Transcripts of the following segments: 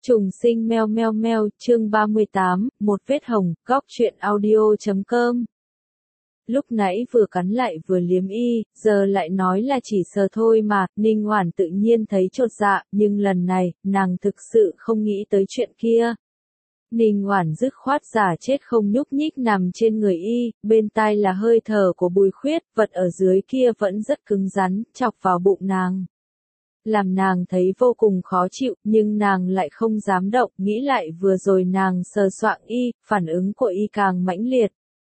Trùng sinh meo meo meo, chương 38, một vết hồng, góc truyện audio.com. Lúc nãy vừa cắn lại vừa liếm y, giờ lại nói là chỉ sờ thôi mà, Ninh Hoản tự nhiên thấy chột dạ, nhưng lần này, nàng thực sự không nghĩ tới chuyện kia. Ninh Hoản dứt khoát giả chết không nhúc nhích nằm trên người y, bên tai là hơi thở của Bùi Khuyết, vật ở dưới kia vẫn rất cứng rắn, chọc vào bụng nàng. Làm nàng thấy vô cùng khó chịu, nhưng nàng lại không dám động, nghĩ lại vừa rồi nàng sờ soạng y, phản ứng của y càng mãnh liệt.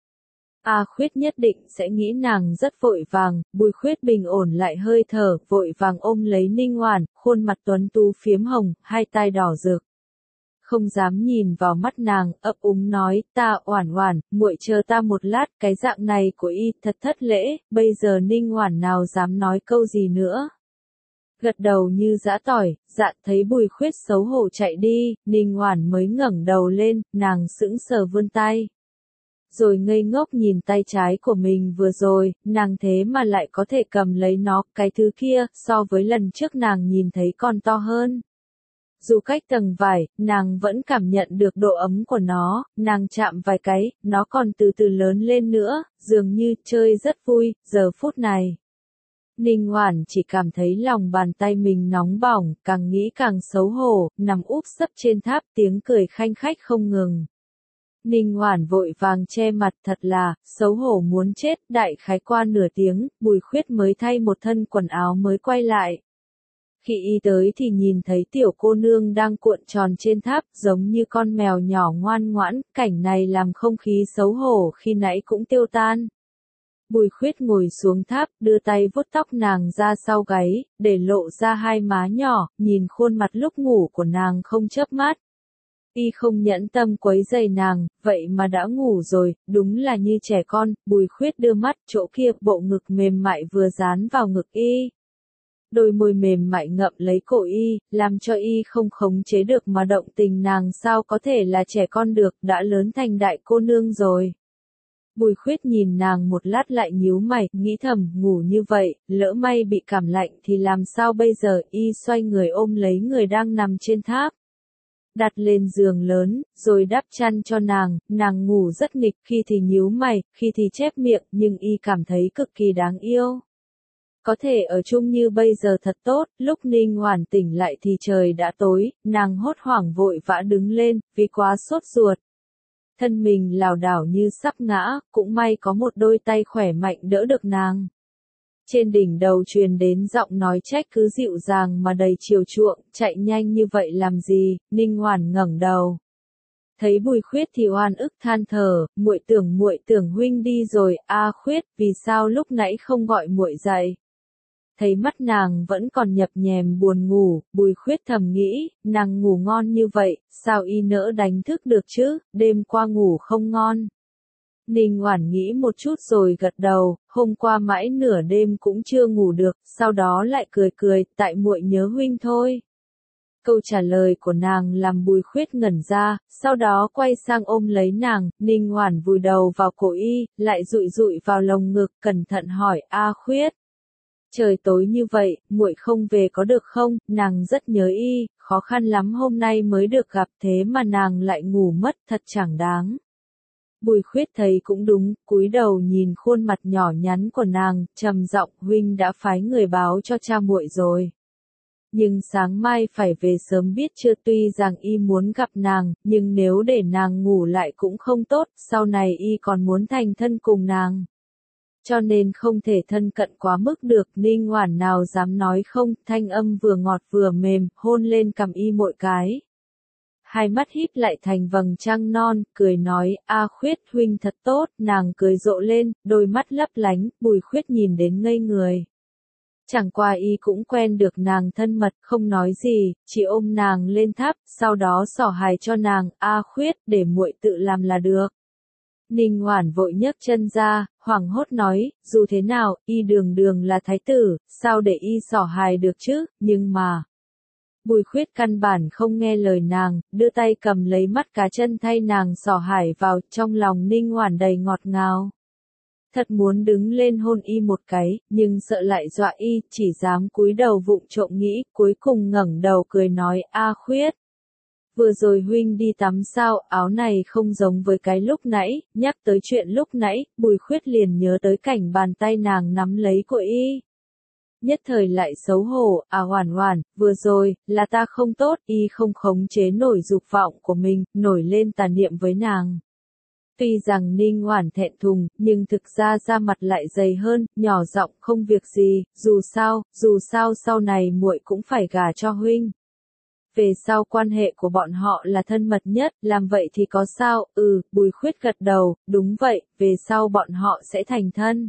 A Khuyết nhất định sẽ nghĩ nàng rất vội vàng, Bùi Khuyết bình ổn lại hơi thở, vội vàng ôm lấy Ninh Hoản, khuôn mặt tuấn tú phiếm hồng, hai tai đỏ rực. Không dám nhìn vào mắt nàng, ấp úng nói, ta Oản Oản, muội chờ ta một lát, cái dạng này của y thật thất lễ, bây giờ Ninh Hoản nào dám nói câu gì nữa. Gật đầu như giã tỏi, dạ thấy Bùi Khuyết xấu hổ chạy đi, Ninh Hoản mới ngẩng đầu lên, nàng sững sờ vươn tay. Rồi ngây ngốc nhìn tay trái của mình vừa rồi, nàng thế mà lại có thể cầm lấy nó, cái thứ kia, so với lần trước nàng nhìn thấy còn to hơn. Dù cách tầng vải, nàng vẫn cảm nhận được độ ấm của nó, nàng chạm vài cái, nó còn từ từ lớn lên nữa, dường như chơi rất vui, giờ phút này. Ninh Hoản chỉ cảm thấy lòng bàn tay mình nóng bỏng, càng nghĩ càng xấu hổ, nằm úp sấp trên tháp tiếng cười khanh khách không ngừng. Ninh Hoản vội vàng che mặt thật là, xấu hổ muốn chết, đại khái qua nửa tiếng, Bùi Khuyết mới thay một thân quần áo mới quay lại. Khi y tới thì nhìn thấy tiểu cô nương đang cuộn tròn trên tháp, giống như con mèo nhỏ ngoan ngoãn, cảnh này làm không khí xấu hổ khi nãy cũng tiêu tan. Bùi Khuyết ngồi xuống tháp, đưa tay vuốt tóc nàng ra sau gáy, để lộ ra hai má nhỏ, nhìn khuôn mặt lúc ngủ của nàng không chớp mắt. Y không nhẫn tâm quấy rầy nàng, vậy mà đã ngủ rồi, đúng là như trẻ con, Bùi Khuyết đưa mắt chỗ kia, bộ ngực mềm mại vừa dán vào ngực y. Đôi môi mềm mại ngậm lấy cổ y, làm cho y không khống chế được mà động tình nàng sao có thể là trẻ con được, đã lớn thành đại cô nương rồi. Bùi Khuyết nhìn nàng một lát lại nhíu mày, nghĩ thầm, ngủ như vậy, lỡ may bị cảm lạnh thì làm sao bây giờ, y xoay người ôm lấy người đang nằm trên tháp. Đặt lên giường lớn, rồi đắp chăn cho nàng ngủ rất nghịch, khi thì nhíu mày, khi thì chép miệng, nhưng y cảm thấy cực kỳ đáng yêu. Có thể ở chung như bây giờ thật tốt, lúc Ninh Hoản tỉnh lại thì trời đã tối, nàng hốt hoảng vội vã đứng lên, vì quá sốt ruột. Thân mình lảo đảo như sắp ngã, cũng may có một đôi tay khỏe mạnh đỡ được nàng. Trên đỉnh đầu truyền đến giọng nói trách cứ dịu dàng mà đầy chiều chuộng, chạy nhanh như vậy làm gì, Ninh Hoản ngẩng đầu. Thấy Bùi Khuyết thì oan ức than thở, muội tưởng huynh đi rồi, a Khuyết, vì sao lúc nãy không gọi muội dậy? Thấy mắt nàng vẫn còn nhập nhèm buồn ngủ, Bùi Khuyết thầm nghĩ, nàng ngủ ngon như vậy, sao y nỡ đánh thức được chứ, đêm qua ngủ không ngon. Ninh Hoản nghĩ một chút rồi gật đầu, hôm qua mãi nửa đêm cũng chưa ngủ được, sau đó lại cười, tại muội nhớ huynh thôi. Câu trả lời của nàng làm Bùi Khuyết ngẩn ra, sau đó quay sang ôm lấy nàng, Ninh Hoản vùi đầu vào cổ y, lại dụi vào lồng ngực, cẩn thận hỏi, a Khuyết. Trời tối như vậy, muội không về có được không, nàng rất nhớ y, khó khăn lắm hôm nay mới được gặp thế mà nàng lại ngủ mất, thật chẳng đáng. Bùi Khuyết thấy cũng đúng, cúi đầu nhìn khuôn mặt nhỏ nhắn của nàng, trầm giọng, huynh đã phái người báo cho cha muội rồi. Nhưng sáng mai phải về sớm biết chưa, tuy rằng y muốn gặp nàng, nhưng nếu để nàng ngủ lại cũng không tốt, sau này y còn muốn thành thân cùng nàng. Cho nên không thể thân cận quá mức được, Ninh Hoản nào dám nói không, thanh âm vừa ngọt vừa mềm, hôn lên cằm y mỗi cái. Hai mắt híp lại thành vầng trăng non, cười nói, a Khuyết huynh thật tốt, nàng cười rộ lên, đôi mắt lấp lánh, Bùi Khuyết nhìn đến ngây người. Chẳng qua y cũng quen được nàng thân mật, không nói gì, chỉ ôm nàng lên tháp, sau đó xỏ hài cho nàng, a Khuyết, để muội tự làm là được. Ninh Hoản vội nhấc chân ra, hoảng hốt nói, dù thế nào, y đường là thái tử, sao để y xỏ hài được chứ, nhưng mà. Bùi Khuyết căn bản không nghe lời nàng, đưa tay cầm lấy mắt cá chân thay nàng xỏ hài vào, trong lòng Ninh Hoản đầy ngọt ngào. Thật muốn đứng lên hôn y một cái, nhưng sợ lại dọa y, chỉ dám cúi đầu vụng trộm nghĩ, cuối cùng ngẩng đầu cười nói, a Khuyết. Vừa rồi huynh đi tắm sao, áo này không giống với cái lúc nãy, nhắc tới chuyện lúc nãy, Bùi Khuyết liền nhớ tới cảnh bàn tay nàng nắm lấy của y. Nhất thời lại xấu hổ, Hoản Hoản, vừa rồi, là ta không tốt, y không khống chế nổi dục vọng của mình, nổi lên tà niệm với nàng. Tuy rằng Ninh Hoản thẹn thùng, nhưng thực ra da mặt lại dày hơn, nhỏ giọng không việc gì, dù sao sau này muội cũng phải gả cho huynh. Về sau quan hệ của bọn họ là thân mật nhất, làm vậy thì có sao, Bùi Khuyết gật đầu, đúng vậy, về sau bọn họ sẽ thành thân.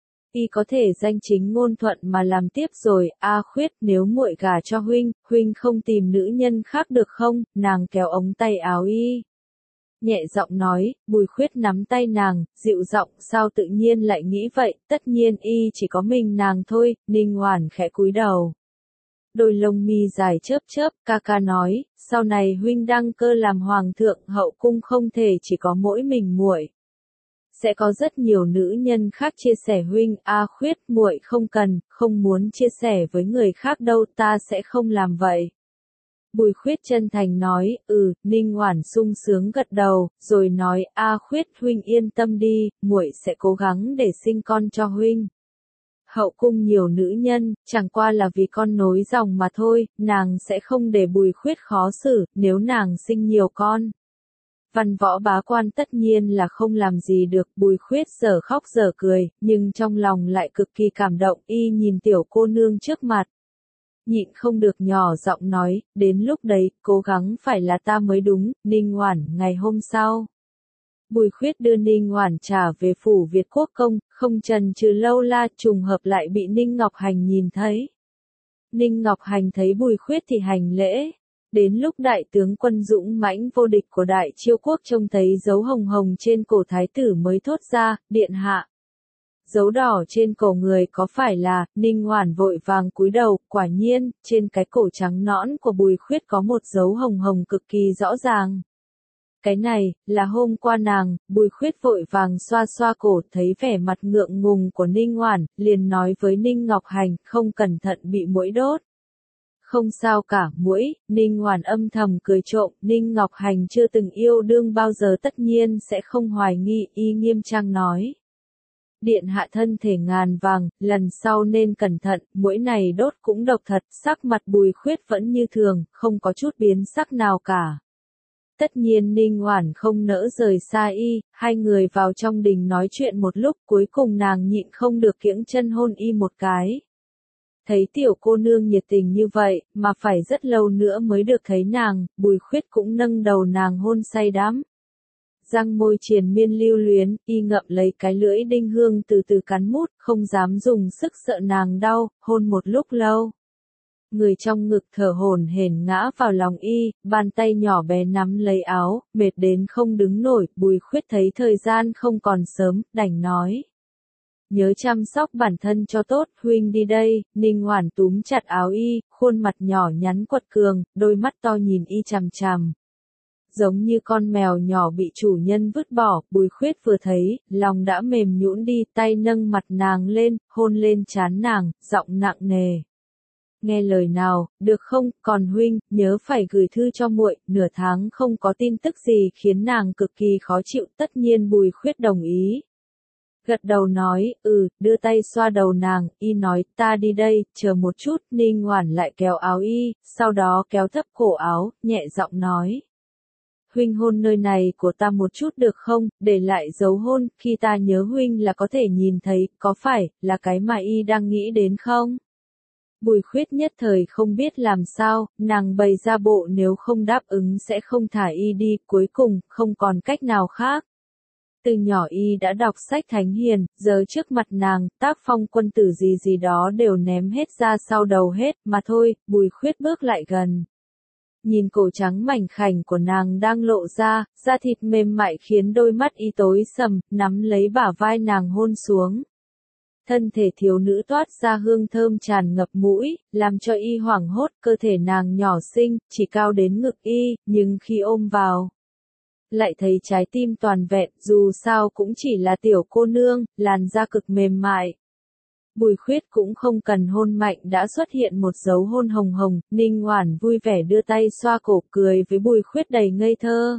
Y có thể danh chính ngôn thuận mà làm tiếp rồi, Khuyết, nếu muội gả cho huynh không tìm nữ nhân khác được không, nàng kéo ống tay áo y. Nhẹ giọng nói, Bùi Khuyết nắm tay nàng, dịu giọng, sao tự nhiên lại nghĩ vậy, tất nhiên y chỉ có mình nàng thôi, Ninh Hoản khẽ cúi đầu. Đôi lông mi dài chớp chớp, ca ca nói, sau này huynh đăng cơ làm hoàng thượng, hậu cung không thể chỉ có mỗi mình muội. Sẽ có rất nhiều nữ nhân khác chia sẻ huynh, Khuyết, muội không muốn chia sẻ với người khác đâu, ta sẽ không làm vậy. Bùi Khuyết chân thành nói, Ninh Hoản sung sướng gật đầu, rồi nói, Khuyết, huynh yên tâm đi, muội sẽ cố gắng để sinh con cho huynh. Hậu cung nhiều nữ nhân, chẳng qua là vì con nối dòng mà thôi, nàng sẽ không để Bùi Khuyết khó xử, nếu nàng sinh nhiều con. Văn Võ bá quan tất nhiên là không làm gì được, Bùi Khuyết giờ khóc giờ cười, nhưng trong lòng lại cực kỳ cảm động, y nhìn tiểu cô nương trước mặt. Nhịn không được nhỏ giọng nói, đến lúc đấy, cố gắng phải là ta mới đúng, Ninh Hoản, ngày hôm sau. Bùi Khuyết đưa Ninh Hoản trả về phủ Việt Quốc công, không chần chừ lâu la, trùng hợp lại bị Ninh Ngọc Hành nhìn thấy. Ninh Ngọc Hành thấy Bùi Khuyết thì hành lễ. Đến lúc đại tướng quân dũng mãnh vô địch của Đại Chiêu Quốc trông thấy dấu hồng hồng trên cổ thái tử mới thốt ra, điện hạ. Dấu đỏ trên cổ người có phải là, Ninh Hoản vội vàng cúi đầu, quả nhiên, trên cái cổ trắng nõn của Bùi Khuyết có một dấu hồng hồng cực kỳ rõ ràng. Cái này, là hôm qua nàng, Bùi Khuyết vội vàng xoa xoa cổ, thấy vẻ mặt ngượng ngùng của Ninh Hoản, liền nói với Ninh Ngọc Hành, không cẩn thận bị muỗi đốt. Không sao cả, muỗi, Ninh Hoản âm thầm cười trộm, Ninh Ngọc Hành chưa từng yêu đương bao giờ tất nhiên sẽ không hoài nghi, y nghiêm trang nói. Điện hạ thân thể ngàn vàng, lần sau nên cẩn thận, muỗi này đốt cũng độc thật, sắc mặt Bùi Khuyết vẫn như thường, không có chút biến sắc nào cả. Tất nhiên Ninh Hoản không nỡ rời xa y, hai người vào trong đình nói chuyện một lúc, cuối cùng nàng nhịn không được kiễng chân hôn y một cái. Thấy tiểu cô nương nhiệt tình như vậy, mà phải rất lâu nữa mới được thấy nàng, Bùi Khuyết cũng nâng đầu nàng hôn say đắm. Răng môi triền miên lưu luyến, y ngậm lấy cái lưỡi đinh hương từ từ cắn mút, không dám dùng sức sợ nàng đau, hôn một lúc lâu. Người trong ngực thở hổn hển ngã vào lòng y, bàn tay nhỏ bé nắm lấy áo, mệt đến không đứng nổi, Bùi Khuyết thấy thời gian không còn sớm, đành nói. Nhớ chăm sóc bản thân cho tốt, huynh đi đây, Ninh Hoản túm chặt áo y, khuôn mặt nhỏ nhắn quật cường, đôi mắt to nhìn y chằm chằm. Giống như con mèo nhỏ bị chủ nhân vứt bỏ, Bùi Khuyết vừa thấy, lòng đã mềm nhũn đi, tay nâng mặt nàng lên, hôn lên trán nàng, giọng nặng nề. Nghe lời nào, được không, còn huynh, nhớ phải gửi thư cho muội, nửa tháng không có tin tức gì khiến nàng cực kỳ khó chịu, tất nhiên Bùi Khuyết đồng ý. Gật đầu nói, đưa tay xoa đầu nàng, y nói, ta đi đây, chờ một chút, Ninh Hoản lại kéo áo y, sau đó kéo thấp cổ áo, nhẹ giọng nói. Huynh hôn nơi này của ta một chút được không, để lại dấu hôn, khi ta nhớ huynh là có thể nhìn thấy, có phải, là cái mà y đang nghĩ đến không? Bùi Khuyết nhất thời không biết làm sao, nàng bày ra bộ nếu không đáp ứng sẽ không thả y đi, cuối cùng, không còn cách nào khác. Từ nhỏ y đã đọc sách thánh hiền, giờ trước mặt nàng, tác phong quân tử gì gì đó đều ném hết ra sau đầu hết, mà thôi, Bùi Khuyết bước lại gần. Nhìn cổ trắng mảnh khảnh của nàng đang lộ ra, da thịt mềm mại khiến đôi mắt y tối sầm, nắm lấy bả vai nàng hôn xuống. Thân thể thiếu nữ toát ra hương thơm tràn ngập mũi, làm cho y hoảng hốt, cơ thể nàng nhỏ xinh, chỉ cao đến ngực y, nhưng khi ôm vào, lại thấy trái tim toàn vẹn, dù sao cũng chỉ là tiểu cô nương, làn da cực mềm mại. Bùi Khuyết cũng không cần hôn mạnh đã xuất hiện một dấu hôn hồng hồng, Ninh Oản vui vẻ đưa tay xoa cổ cười với Bùi Khuyết đầy ngây thơ.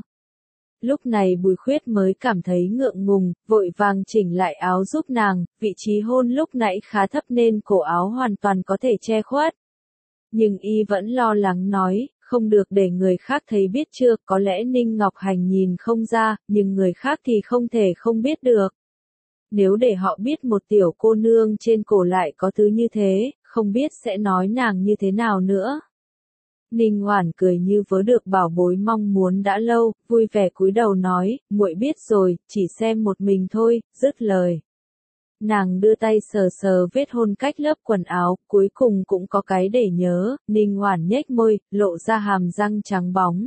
Lúc này Bùi Khuyết mới cảm thấy ngượng ngùng, vội vàng chỉnh lại áo giúp nàng, vị trí hôn lúc nãy khá thấp nên cổ áo hoàn toàn có thể che khuất. Nhưng y vẫn lo lắng nói, không được để người khác thấy biết chưa, có lẽ Ninh Ngọc Hành nhìn không ra, nhưng người khác thì không thể không biết được. Nếu để họ biết một tiểu cô nương trên cổ lại có thứ như thế, không biết sẽ nói nàng như thế nào nữa. Ninh Oản cười như vớ được bảo bối mong muốn đã lâu, vui vẻ cúi đầu nói, muội biết rồi, chỉ xem một mình thôi, dứt lời. Nàng đưa tay sờ sờ vết hôn cách lớp quần áo, cuối cùng cũng có cái để nhớ, Ninh Oản nhếch môi, lộ ra hàm răng trắng bóng.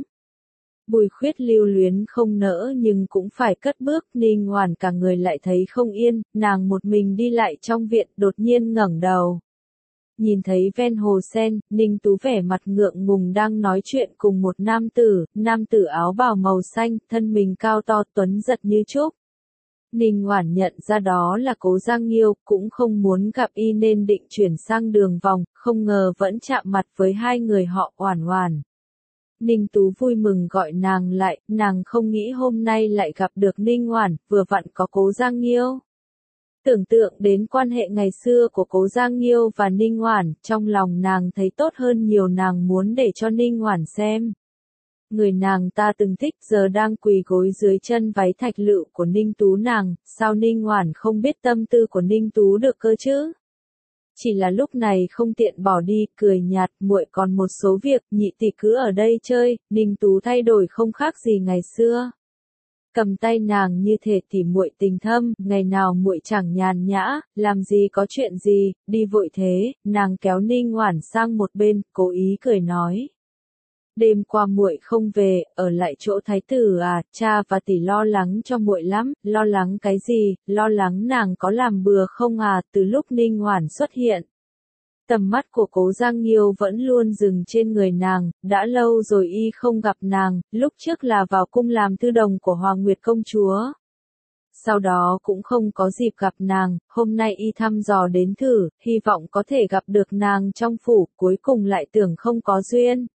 Bùi Khuyết lưu luyến không nỡ nhưng cũng phải cất bước, Ninh Oản cả người lại thấy không yên, nàng một mình đi lại trong viện, đột nhiên ngẩng đầu. Nhìn thấy ven hồ sen, Ninh Tú vẻ mặt ngượng ngùng đang nói chuyện cùng một nam tử áo bào màu xanh, thân mình cao to tuấn giật như trúc. Ninh Oản nhận ra đó là Cố Giang Nghiêu, cũng không muốn gặp y nên định chuyển sang đường vòng, không ngờ vẫn chạm mặt với hai người họ Oản Oản. Ninh Tú vui mừng gọi nàng lại, nàng không nghĩ hôm nay lại gặp được Ninh Oản, vừa vặn có Cố Giang Nghiêu. Tưởng tượng đến quan hệ ngày xưa của Cố Giang Nghiêu và Ninh Oản, trong lòng nàng thấy tốt hơn nhiều, nàng muốn để cho Ninh Oản xem. Người nàng ta từng thích giờ đang quỳ gối dưới chân váy thạch lựu của Ninh Tú nàng, sao Ninh Oản không biết tâm tư của Ninh Tú được cơ chứ? Chỉ là lúc này không tiện bỏ đi, cười nhạt, muội còn một số việc, nhị tỷ cứ ở đây chơi, Ninh Tú thay đổi không khác gì ngày xưa. Cầm tay nàng như thể tỉ muội tình thâm, ngày nào muội chẳng nhàn nhã, làm gì có chuyện gì, đi vội thế, nàng kéo Ninh Oản sang một bên, cố ý cười nói. Đêm qua muội không về, ở lại chỗ thái tử à, cha và tỷ lo lắng cho muội lắm, lo lắng cái gì, lo lắng nàng có làm bừa không à, từ lúc Ninh Oản xuất hiện. Tầm mắt của Cố Giang Nghiêu vẫn luôn dừng trên người nàng, đã lâu rồi y không gặp nàng, lúc trước là vào cung làm thư đồng của Hoàng Nguyệt công chúa. Sau đó cũng không có dịp gặp nàng, hôm nay y thăm dò đến thử, hy vọng có thể gặp được nàng trong phủ, cuối cùng lại tưởng không có duyên.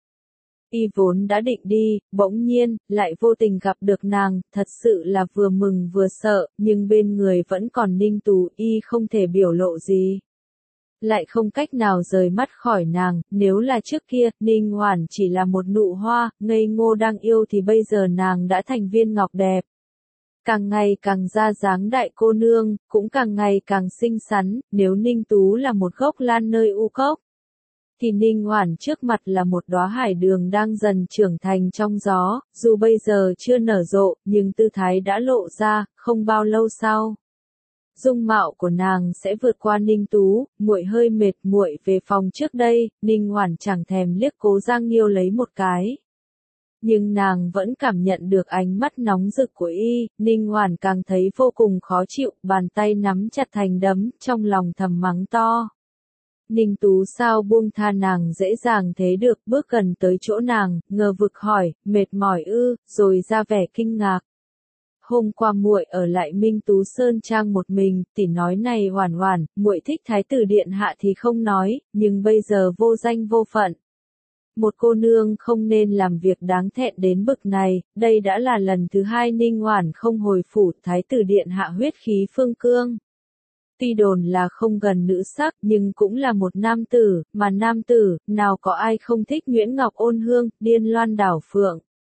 Y vốn đã định đi, bỗng nhiên, lại vô tình gặp được nàng, thật sự là vừa mừng vừa sợ, nhưng bên người vẫn còn Ninh Tú, y không thể biểu lộ gì. Lại không cách nào rời mắt khỏi nàng, nếu là trước kia, Ninh Oản chỉ là một nụ hoa, ngây ngô đang yêu thì bây giờ nàng đã thành viên ngọc đẹp. Càng ngày càng ra dáng đại cô nương, cũng càng ngày càng xinh xắn, nếu Ninh Tú là một gốc lan nơi u cốc, thì Ninh Oản trước mặt là một đóa hải đường đang dần trưởng thành trong gió, dù bây giờ chưa nở rộ, nhưng tư thái đã lộ ra, không bao lâu sau. Dung mạo của nàng sẽ vượt qua Ninh Tú, muội hơi mệt muội về phòng trước đây, Ninh Oản chẳng thèm liếc Cố Giang Nghiêu lấy một cái. Nhưng nàng vẫn cảm nhận được ánh mắt nóng rực của y, Ninh Oản càng thấy vô cùng khó chịu, bàn tay nắm chặt thành đấm, trong lòng thầm mắng to. Ninh Tú sao buông tha nàng dễ dàng thế được, bước gần tới chỗ nàng, ngờ vực hỏi, mệt mỏi ư, rồi ra vẻ kinh ngạc. Hôm qua muội ở lại Minh Tú Sơn Trang một mình, tỷ nói này Oản Oản, muội thích thái tử điện hạ thì không nói, nhưng bây giờ vô danh vô phận. Một cô nương không nên làm việc đáng thẹn đến bực này, đây đã là lần thứ hai Ninh Oản không hồi phủ, thái tử điện hạ huyết khí phương cương. Tuy đồn là không gần nữ sắc nhưng cũng là một nam tử, mà nam tử, nào có ai không thích Nguyễn Ngọc Ôn Hương, điên loan đảo phượng.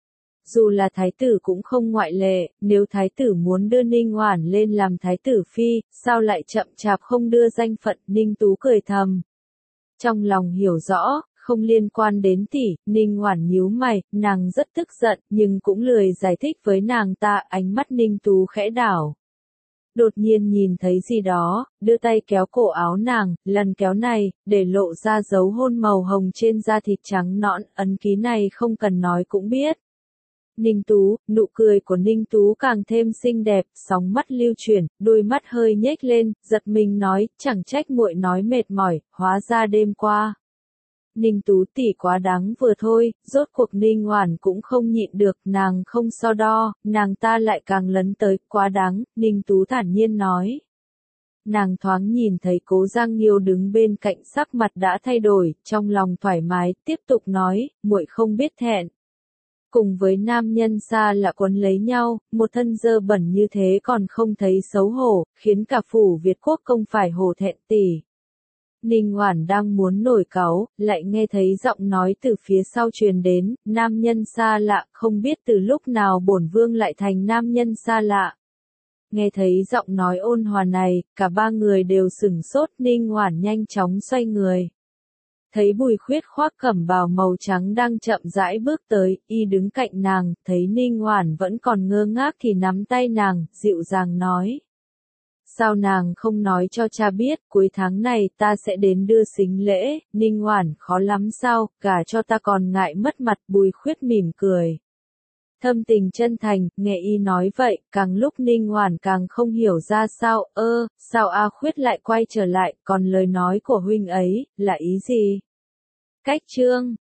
Dù là thái tử cũng không ngoại lệ, nếu thái tử muốn đưa Ninh Oản lên làm thái tử phi, sao lại chậm chạp không đưa danh phận, Ninh Tú cười thầm. Trong lòng hiểu rõ, không liên quan đến tỷ, Ninh Oản nhíu mày, nàng rất tức giận, nhưng cũng lười giải thích với nàng ta, ánh mắt Ninh Tú khẽ đảo. Đột nhiên nhìn thấy gì đó, đưa tay kéo cổ áo nàng, lần kéo này, để lộ ra dấu hôn màu hồng trên da thịt trắng nõn, ấn ký này không cần nói cũng biết. Ninh Tú, nụ cười của Ninh Tú càng thêm xinh đẹp, sóng mắt lưu chuyển, đôi mắt hơi nhếch lên, giật mình nói, chẳng trách muội nói mệt mỏi, hóa ra đêm qua. Ninh Tú tỷ quá đáng vừa thôi, rốt cuộc Ninh Oản cũng không nhịn được, nàng không so đo, nàng ta lại càng lấn tới, quá đáng, Ninh Tú thản nhiên nói. Nàng thoáng nhìn thấy Cố Giang Nghiêu đứng bên cạnh sắc mặt đã thay đổi, trong lòng thoải mái, tiếp tục nói, muội không biết thẹn. Cùng với nam nhân xa lạ quấn lấy nhau, một thân dơ bẩn như thế còn không thấy xấu hổ, khiến cả phủ Việt quốc công phải hổ thẹn tỉ. Ninh Hoản đang muốn nổi cáu, lại nghe thấy giọng nói từ phía sau truyền đến, nam nhân xa lạ, không biết từ lúc nào bổn vương lại thành nam nhân xa lạ. Nghe thấy giọng nói ôn hòa này, cả ba người đều sửng sốt. Ninh Hoản nhanh chóng xoay người. Thấy Bùi Khuyết khoác cẩm bào màu trắng đang chậm rãi bước tới, y đứng cạnh nàng, thấy Ninh Hoản vẫn còn ngơ ngác thì nắm tay nàng, dịu dàng nói. Sao nàng không nói cho cha biết, cuối tháng này ta sẽ đến đưa sính lễ. Ninh Hoản, khó lắm sao, gả cho ta còn ngại mất mặt. Bùi Khuyết mỉm cười. Thâm tình chân thành, nghe y nói vậy, càng lúc Ninh Hoản càng không hiểu ra sao, sao A Khuyết lại quay trở lại, còn lời nói của huynh ấy, là ý gì? Cách chương